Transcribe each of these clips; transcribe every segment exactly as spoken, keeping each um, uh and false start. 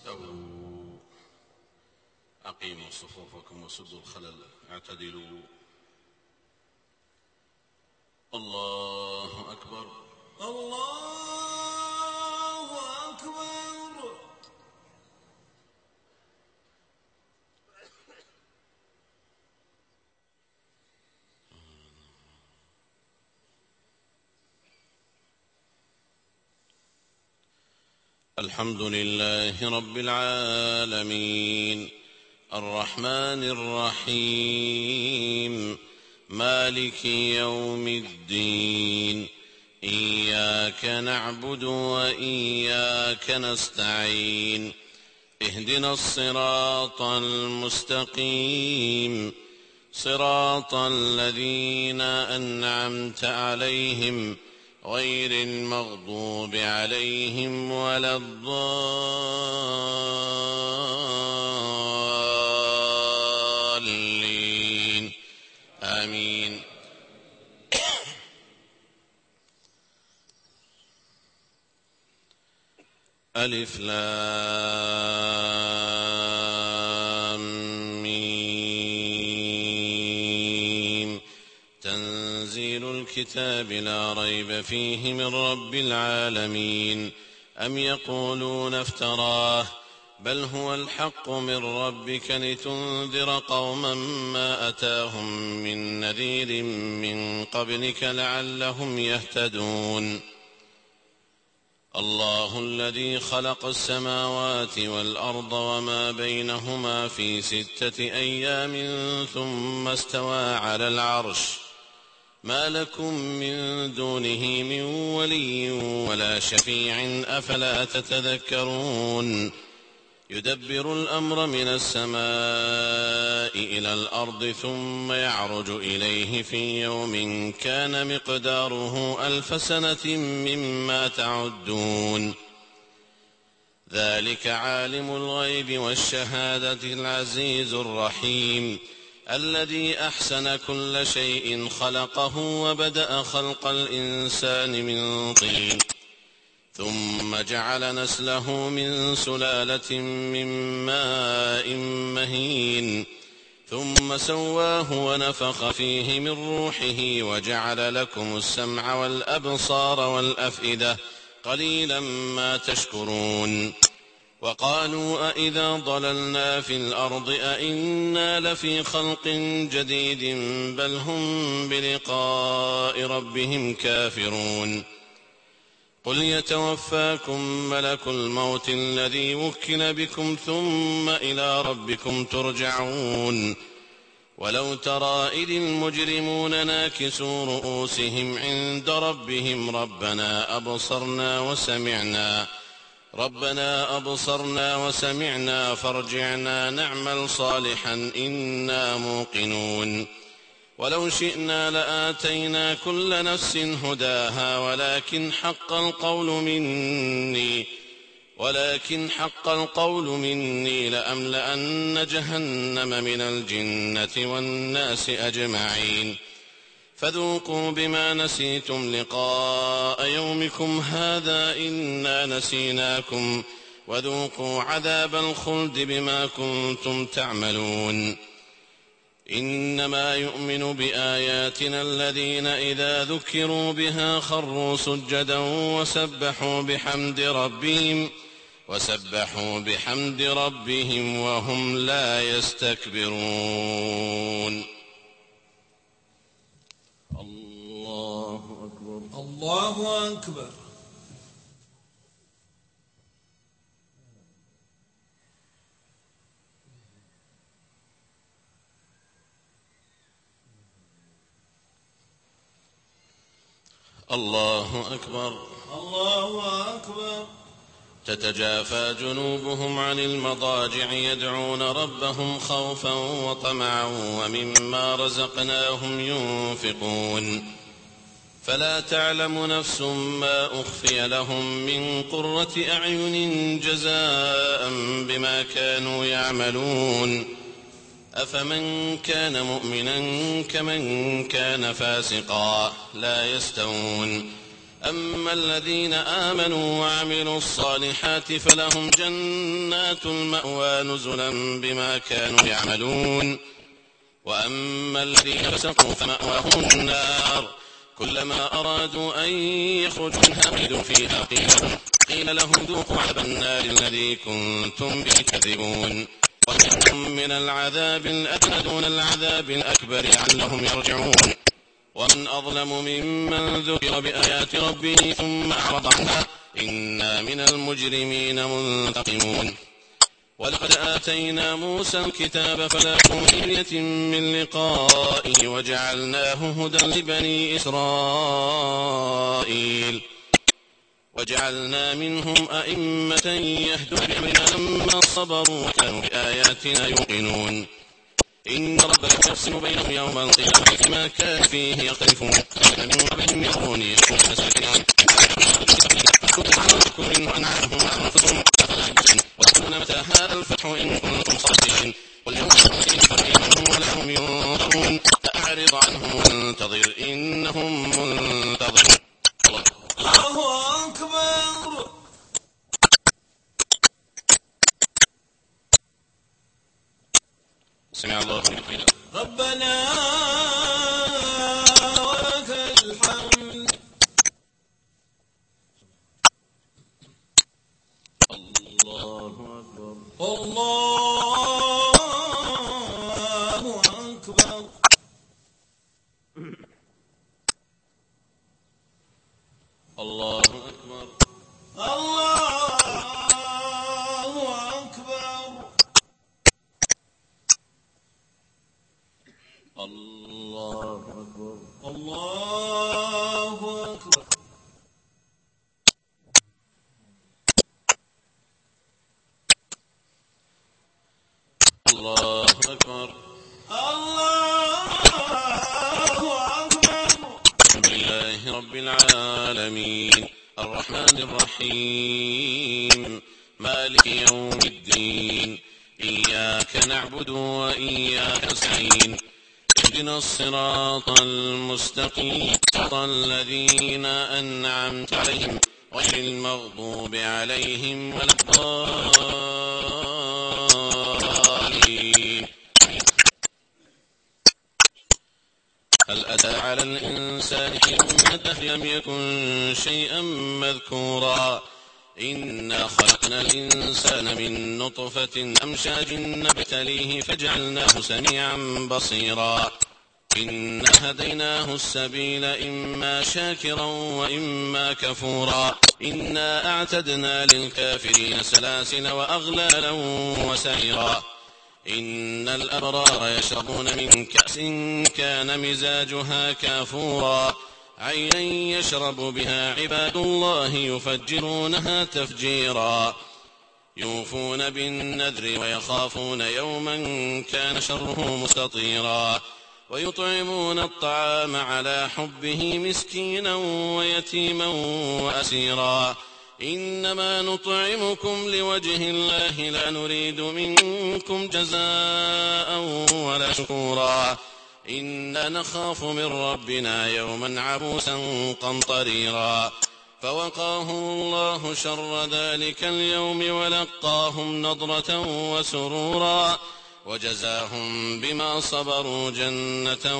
استووا أقيموا صفوفكم وسدوا الخلل اعتدلوا. الله أكبر الله أكبر. الحمد لله رب العالمين الرحمن الرحيم مالك يوم الدين إياك نعبد وإياك نستعين اهدنا الصراط المستقيم صراط الذين أنعمت عليهم غير المغضوب عليهم ولا الضالين آمين. ألف لام ميم تنزيل الكتاب لا ريب فيه من رب العالمين. أم يقولون افتراه بل هو الحق من ربك لتنذر قوما ما أتاهم من نذير من قبلك لعلهم يهتدون. الله الذي خلق السماوات والأرض وما بينهما في ستة أيام ثم استوى على العرش ما لكم من دونه من ولي ولا شفيع أفلا تتذكرون. يدبر الأمر من السماء إلى الأرض ثم يعرج إليه في يوم كان مقداره ألف سنة مما تعدون. ذلك عالم الغيب والشهادة العزيز الرحيم الذي أحسن كل شيء خلقه وبدأ خلق الإنسان من طين ثم جعل نسله من سلالة من ماء مهين ثم سواه ونفخ فيه من روحه وجعل لكم السمع والأبصار والأفئدة قليلا ما تشكرون. وقالوا أإذا ضللنا في الأرض أإنا لفي خلق جديد بل هم بلقاء ربهم كافرون. قل يتوفاكم ملك الموت الذي وكل بكم ثم إلى ربكم ترجعون. ولو ترى إذ المجرمون ناكسوا رؤوسهم عند ربهم ربنا أبصرنا وسمعنا ربنا أبصرنا وسمعنا فارجعنا نعمل صالحا إنا موقنون. ولو شئنا لآتينا كل نفس هداها ولكن حق القول مني ولكن حق القول مني لأملأن جهنم من الجنة والناس أجمعين. فذوقوا بما نسيتم لقاء يومكم هذا إنا نسيناكم وذوقوا عذاب الخلد بما كنتم تعملون. إنما يؤمن بآياتنا الذين إذا ذكروا بها خروا سجدا وسبحوا بحمد ربهم وسبحوا بحمد ربهم وهم لا يستكبرون. الله أكبر الله أكبر. الله أكبر الله أكبر. تتجافى جنوبهم عن المضاجع يدعون ربهم خوفا وطمعا ومما رزقناهم ينفقون. فلا تعلم نفس ما أخفي لهم من قرة أعين جزاء بما كانوا يعملون. أفمن كان مؤمنا كمن كان فاسقا لا يستوون أما الذين آمنوا وعملوا الصالحات فلهم جنات المأوى نزلا بما كانوا يعملون وأما الذين فسقوا فمأواهم النار كلما أرادوا أن يخرجوا منها أعيدوا فيها قيل لهم, قيل لهم ذوقوا عذاب النار الذي كنتم به تكذبون ومنهم من العذاب الأدنى دون العذاب الأكبر لعلهم يرجعون ومن أظلم ممن ذكر بآيات ربه ثم أعرض عنها إنا من المجرمين منتقمون ولقد آتينا موسى الكتاب فلا يكن في مرية من لقائه وجعلناه هدى لبني إسرائيل وجعلنا منهم أئمة يهدون بأمرنا لما صبروا وكانوا بآياتنا يوقنون إن ربك يفصل بينهم يوم القيامة فيما كانوا فيه يختلفون كان من قبلهم يرون يكون مساكين كل أنعامهم أنفسهم وقلنا متى هذا الفتح إن كنتم صادقين واليوم ينفرهم ولا هم ينظرون فأعرض عنهم وانتظر إنهم منتظرون الله أكبر. سمع الله لمن ربنا ولك الحمد. الله أكبر. الله أكبر. الله أكبر. الله أكبر. الله أكبر. الله أكبر. الله أكبر. الله أكبر. الحمد لله رب العالمين الرحمن الرحيم مالك يوم الدين إياك نعبد وإياك نستعين اهدنا الصراط المستقيم صراط الذين أنعمت عليهم غير المغضوب عليهم ولا الضالين. هل أتى على الإنسان حين من الدهر لم يكن شيئا مذكورا إنا خلقنا الإنسان من نطفة أمشاج نبتليه فجعلناه سميعا بصيرا إنا هديناه السبيل إما شاكرا وإما كفورا إنا أعتدنا للكافرين سلاسل وأغلالا وسعيرا إن الأبرار يشربون من كأس كان مزاجها كافورا عينا يشرب بها عباد الله يفجرونها تفجيرا يوفون بالنذر ويخافون يوما كان شره مستطيرا ويطعمون الطعام على حبه مسكينا ويتيما وأسيرا إنما نطعمكم لوجه الله لا نريد منكم جزاء ولا شكورا إنا نخاف من ربنا يوما عبوسا قمطريرا فوقاهم الله شر ذلك اليوم ولقاهم نضرة وسرورا وجزاهم بما صبروا جنة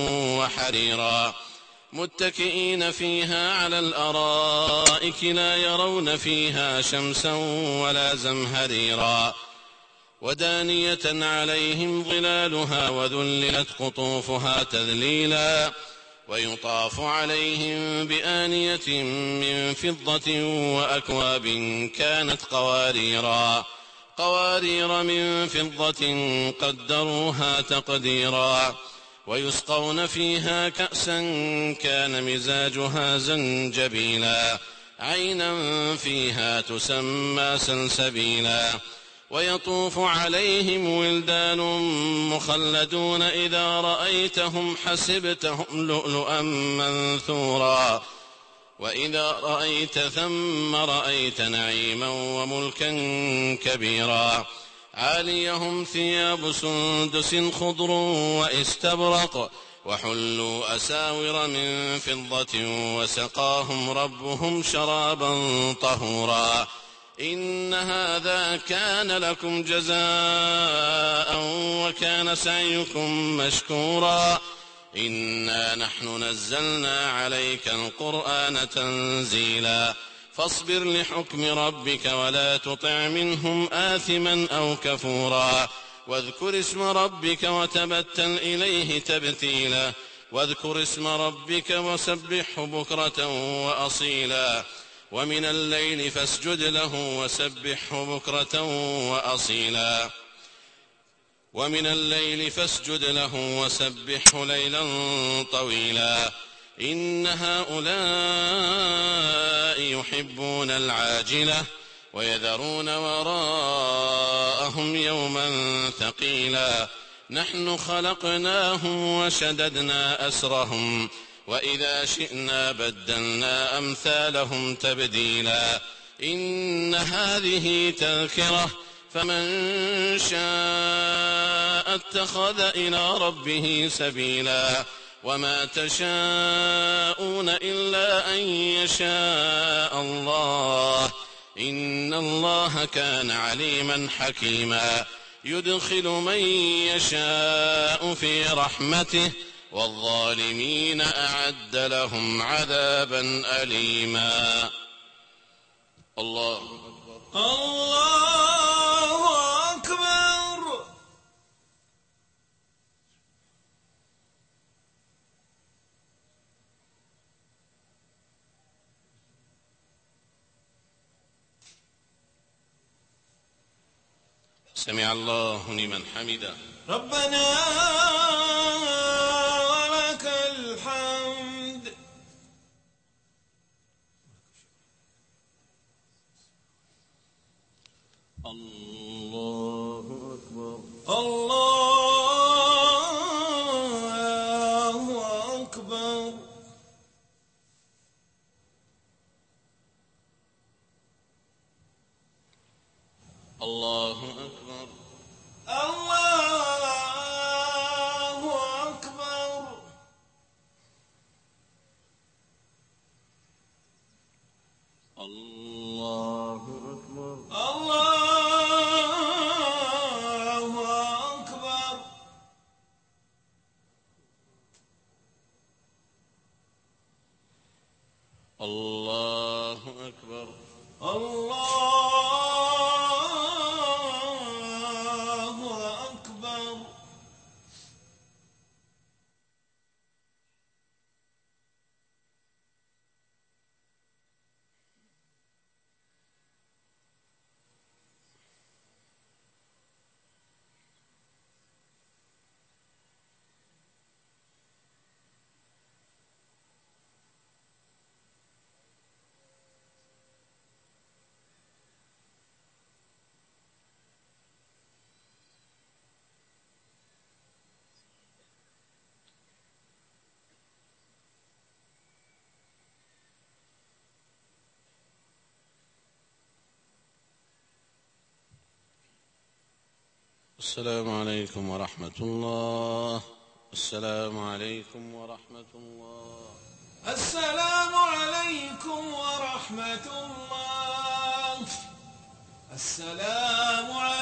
وحريرا متكئين فيها على الأرائك لا يرون فيها شمسا ولا زمهريرا ودانية عليهم ظلالها وذللت قطوفها تذليلا ويطاف عليهم بآنية من فضة وأكواب كانت قواريرا قوارير من فضة قدروها تقديرا ويسقون فيها كأسا كان مزاجها زنجبيلا عينا فيها تسمى سلسبيلا ويطوف عليهم ولدان مخلدون إذا رأيتهم حسبتهم لؤلؤا منثورا وإذا رأيت ثم رأيت نعيما وملكا كبيرا عاليهم ثياب سندس خضر واستبرق وحلوا أساور من فضة وسقاهم ربهم شرابا طهورا إن هذا كان لكم جزاء وكان سعيكم مشكورا إنا نحن نزلنا عليك القرآن تنزيلا فاصبر لحكم ربك ولا تطع منهم آثما أو كفورا واذكر اسم ربك وتبتل إليه تبتيلا واذكر اسم ربك وسبحه بكرة وأصيلا ومن الليل فاسجد له وسبحه بكرة وأصيلا ومن الليل فاسجد له وسبحه ليلا طويلا إن هؤلاء يحبون العاجلة ويذرون وراءهم يوما ثقيلا نحن خلقناهم وشددنا أسرهم وإذا شئنا بدلنا أمثالهم تبديلا إن هذه تذكرة فمن شاء اتخذ إلى ربه سبيلا وما تشاءون إلا أن يشاء الله إن الله كان عليما حكيما يدخل من يشاء في رحمته والظالمين أعد لهم عذابا أليما الله أكبر الله أكبر سمع الله لمن حمده ربنا ولك الحمد الله أكبر الله أكبر الله أكبر الله أكبر الله أكبر الله أكبر الله أكبر الله أكبر السلام عليكم ورحمة الله السلام عليكم ورحمة الله السلام عليكم ورحمة الله السلام عليكم